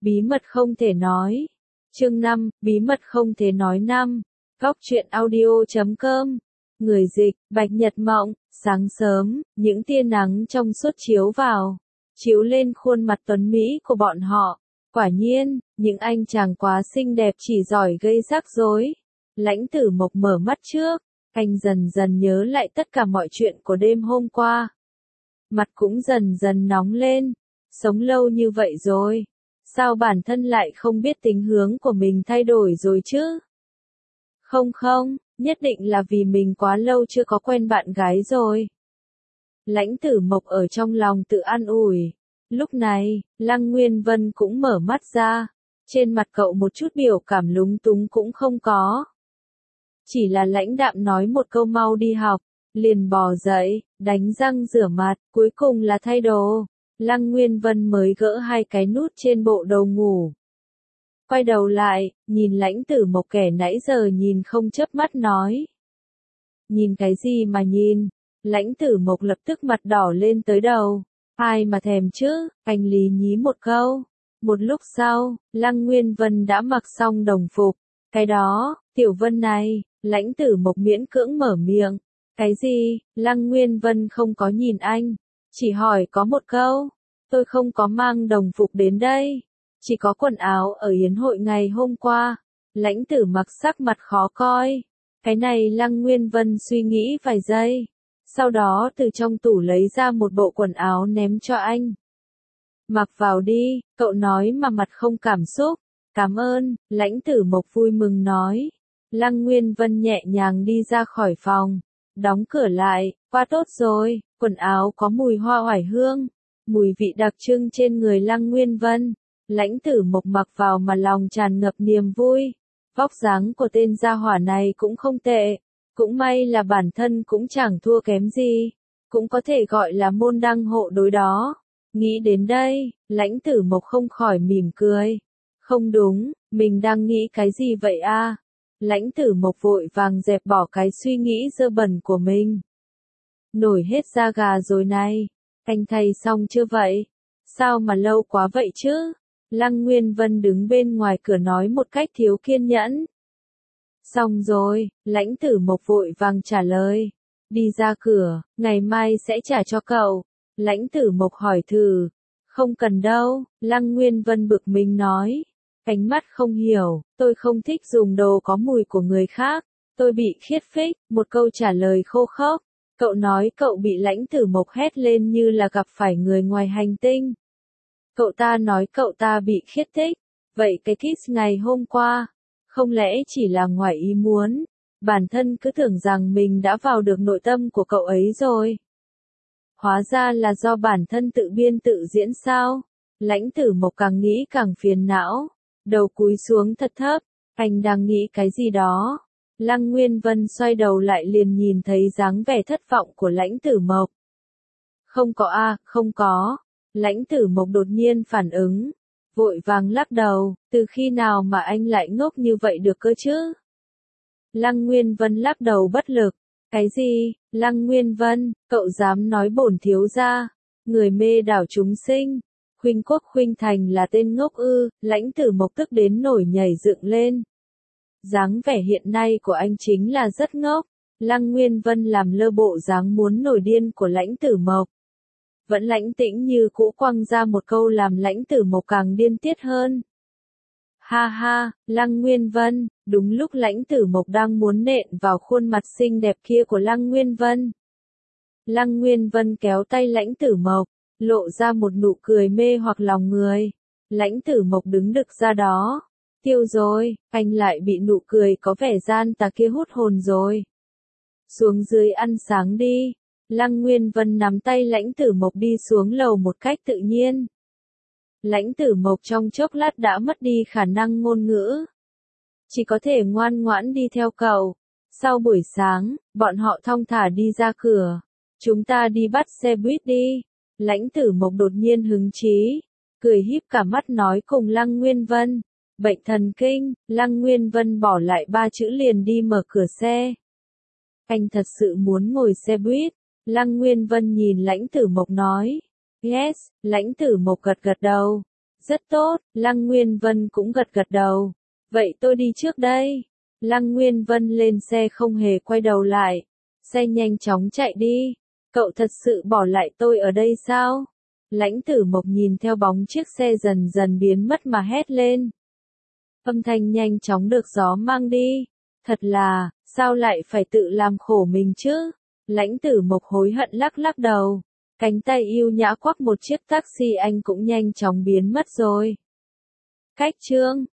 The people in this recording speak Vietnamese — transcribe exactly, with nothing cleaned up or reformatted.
bí mật không thể nói. Chương năm, bí mật không thể nói năm. Góc truyện audio chấm com. Người dịch, Bạch Nhật Mộng. Sáng sớm, những tia nắng trong suốt chiếu vào, chiếu lên khuôn mặt tuấn mỹ của bọn họ. Quả nhiên, những anh chàng quá xinh đẹp chỉ giỏi gây rắc rối. Lãnh Tử Mộc mở mắt trước, anh dần dần nhớ lại tất cả mọi chuyện của đêm hôm qua. Mặt cũng dần dần nóng lên. Sống lâu như vậy rồi, sao bản thân lại không biết tính hướng của mình thay đổi rồi chứ? Không không, nhất định là vì mình quá lâu chưa có quen bạn gái rồi. Lãnh Tử Mộc ở trong lòng tự an ủi. Lúc này, Lăng Nguyên Vân cũng mở mắt ra. Trên mặt cậu một chút biểu cảm lúng túng cũng không có. Chỉ là lãnh đạm nói một câu mau đi học, liền bò dậy, đánh răng rửa mặt, cuối cùng là thay đồ. Lăng Nguyên Vân mới gỡ hai cái nút trên bộ đồ ngủ. Quay đầu lại, nhìn Lãnh Tử Mộc kẻ nãy giờ nhìn không chớp mắt nói. Nhìn cái gì mà nhìn? Lãnh Tử Mộc lập tức mặt đỏ lên tới đầu. Ai mà thèm chứ? Anh lý nhí một câu. Một lúc sau, Lăng Nguyên Vân đã mặc xong đồng phục. Cái đó, Tiểu Vân này, Lãnh Tử Mộc miễn cưỡng mở miệng. Cái gì? Lăng Nguyên Vân không có nhìn anh. Chỉ hỏi có một câu, tôi không có mang đồng phục đến đây, chỉ có quần áo ở yến hội ngày hôm qua. Lãnh Tử mặc sắc mặt khó coi. Cái này Lăng Nguyên Vân suy nghĩ vài giây, sau đó từ trong tủ lấy ra một bộ quần áo ném cho anh. Mặc vào đi, cậu nói mà mặt không cảm xúc. Cảm ơn, Lãnh Tử Mộc vui mừng nói. Lăng Nguyên Vân nhẹ nhàng đi ra khỏi phòng, đóng cửa lại. Qua tốt rồi, quần áo có mùi hoa oải hương, mùi vị đặc trưng trên người Lăng Nguyên Vân. Lãnh Tử Mộc mặc vào mà lòng tràn ngập niềm vui. Vóc dáng của tên gia hỏa này cũng không tệ, cũng may là bản thân cũng chẳng thua kém gì, cũng có thể gọi là môn đăng hộ đối đó. Nghĩ đến đây, Lãnh Tử Mộc không khỏi mỉm cười. Không đúng, mình đang nghĩ cái gì vậy a? Lãnh Tử Mộc vội vàng dẹp bỏ cái suy nghĩ dơ bẩn của mình. Nổi hết da gà rồi này, anh thay xong chưa vậy? Sao mà lâu quá vậy chứ? Lăng Nguyên Vân đứng bên ngoài cửa nói một cách thiếu kiên nhẫn. Xong rồi, Lãnh Tử Mộc vội vàng trả lời. Đi ra cửa, ngày mai sẽ trả cho cậu. Lãnh Tử Mộc hỏi thử. Không cần đâu, Lăng Nguyên Vân bực mình nói. Ánh mắt không hiểu, tôi không thích dùng đồ có mùi của người khác. Tôi bị khiết phích, một câu trả lời khô khốc. Cậu nói cậu bị Lãnh Tử Mộc hét lên như là gặp phải người ngoài hành tinh. Cậu ta nói cậu ta bị khiết thích. Vậy cái kiss ngày hôm qua, không lẽ chỉ là ngoài ý muốn? Bản thân cứ tưởng rằng mình đã vào được nội tâm của cậu ấy rồi. Hóa ra là do bản thân tự biên tự diễn sao? Lãnh Tử Mộc càng nghĩ càng phiền não. Đầu cúi xuống thật thấp. Anh đang nghĩ cái gì đó? Lăng Nguyên Vân xoay đầu lại liền nhìn thấy dáng vẻ thất vọng của Lãnh Tử Mộc. Không có a, không có. Lãnh Tử Mộc đột nhiên phản ứng, vội vàng lắc đầu, từ khi nào mà anh lại ngốc như vậy được cơ chứ? Lăng Nguyên Vân lắc đầu bất lực. Cái gì? Lăng Nguyên Vân, cậu dám nói bổn thiếu gia, người mê đảo chúng sinh, khuynh quốc khuynh thành là tên ngốc ư? Lãnh Tử Mộc tức đến nổi nhảy dựng lên. Dáng vẻ hiện nay của anh chính là rất ngốc. Lăng Nguyên Vân làm lơ bộ dáng muốn nổi điên của Lãnh Tử Mộc. Vẫn lãnh tĩnh như cũ quăng ra một câu làm Lãnh Tử Mộc càng điên tiết hơn. Ha ha, Lăng Nguyên Vân, đúng lúc Lãnh Tử Mộc đang muốn nện vào khuôn mặt xinh đẹp kia của Lăng Nguyên Vân. Lăng Nguyên Vân kéo tay Lãnh Tử Mộc, lộ ra một nụ cười mê hoặc lòng người. Lãnh Tử Mộc đứng đực ra đó. Tiêu rồi, anh lại bị nụ cười có vẻ gian tà kia hút hồn rồi. Xuống dưới ăn sáng đi. Lăng Nguyên Vân nắm tay Lãnh Tử Mộc đi xuống lầu một cách tự nhiên. Lãnh Tử Mộc trong chốc lát đã mất đi khả năng ngôn ngữ. Chỉ có thể ngoan ngoãn đi theo cậu. Sau buổi sáng, bọn họ thong thả đi ra cửa. Chúng ta đi bắt xe buýt đi. Lãnh Tử Mộc đột nhiên hứng chí, cười híp cả mắt nói cùng Lăng Nguyên Vân. Bệnh thần kinh. Lăng Nguyên Vân bỏ lại ba chữ liền đi mở cửa xe. Anh thật sự muốn ngồi xe buýt? Lăng Nguyên Vân nhìn Lãnh Tử Mộc nói. Yes, Lãnh Tử Mộc gật gật đầu. Rất tốt, Lăng Nguyên Vân cũng gật gật đầu. Vậy tôi đi trước đây. Lăng Nguyên Vân lên xe không hề quay đầu lại. Xe nhanh chóng chạy đi. Cậu thật sự bỏ lại tôi ở đây sao? Lãnh Tử Mộc nhìn theo bóng chiếc xe dần dần biến mất mà hét lên. Âm thanh nhanh chóng được gió mang đi. Thật là, sao lại phải tự làm khổ mình chứ? Lãnh Tử Mộc hối hận lắc lắc đầu. Cánh tay yêu nhã quắp một chiếc taxi anh cũng nhanh chóng biến mất rồi. Cách chương